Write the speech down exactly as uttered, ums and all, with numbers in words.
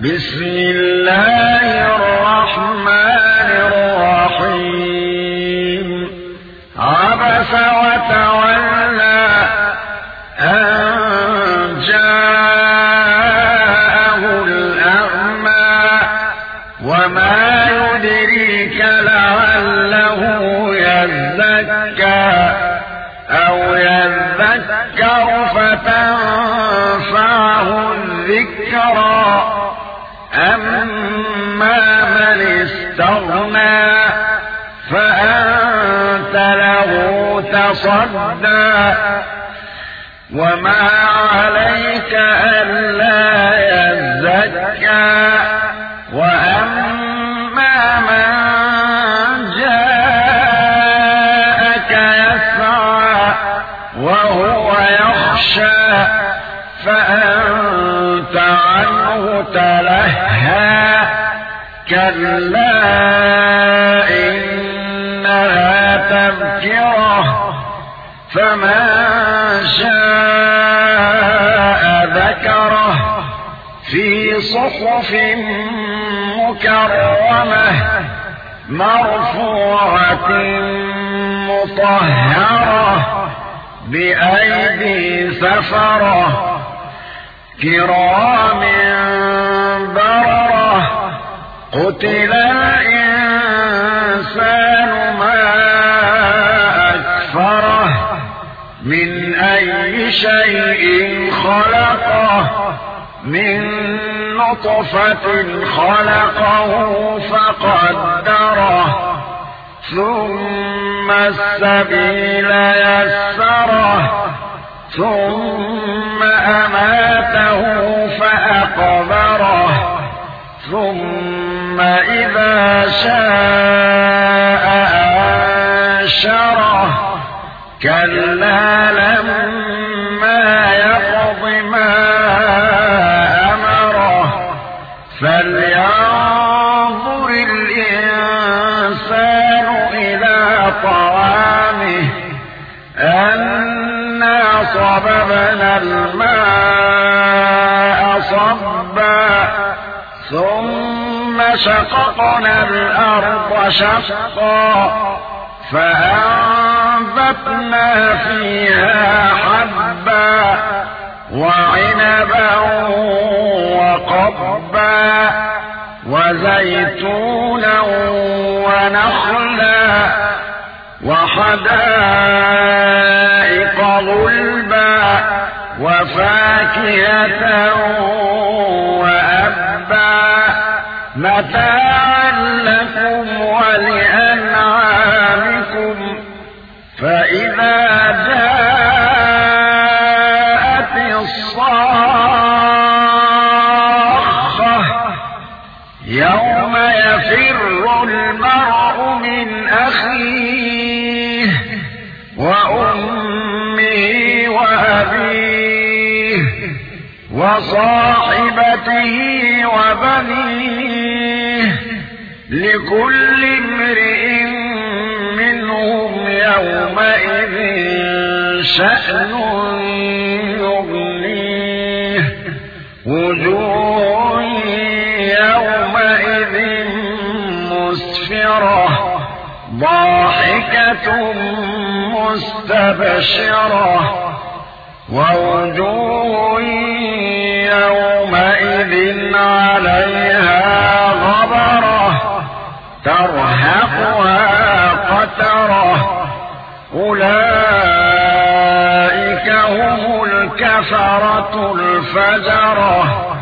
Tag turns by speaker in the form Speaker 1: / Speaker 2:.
Speaker 1: بسم الله الرحمن الرحيم عبس وتولى أن جاءه الأعمى وما يدريك لعله يزكى أو يذكر فتنفعه الذكرى أما من استغنى فأنت له تصدى وما عليك ألا يزكى وأما من جاءك يسعى وهو يخشى فأنت عنه تلهى كلا إنها تذكرة فمن شاء ذكره في صحف مكرمة مرفوعة مطهرة بأيدي سفرة كرام بررة قتل الإنسان ما أكفره من أي شيء خلقه من نطفة خلقه فقدره ثم السبيل يسره ثم أماته فأقبره ثم إذا شاء أنشره كلا لما يقض ما أمره فلينظر الإنسان إلى طعامه أنا صببنا الماء صبا ثم شققنا الأرض شقا فأنبتنا فيها حبا وعنبا وقضبا وزيتونا ونخلا وحدائق غلبا وفاكهة وأبا متاعا لكم ولأنعامكم فإذا جاءت الصاخة يوم يفر المرء من أخيه وأمه وأبيه وصاحبته وبنيه لكل امرئ منهم يومئذ شأن يغنيه وجوه يومئذ مسفرة ضاحكة مستبشرة ووجوه يومئذ عليها غبرة ترهقها قترة أولئك هم الكفرة الفجرة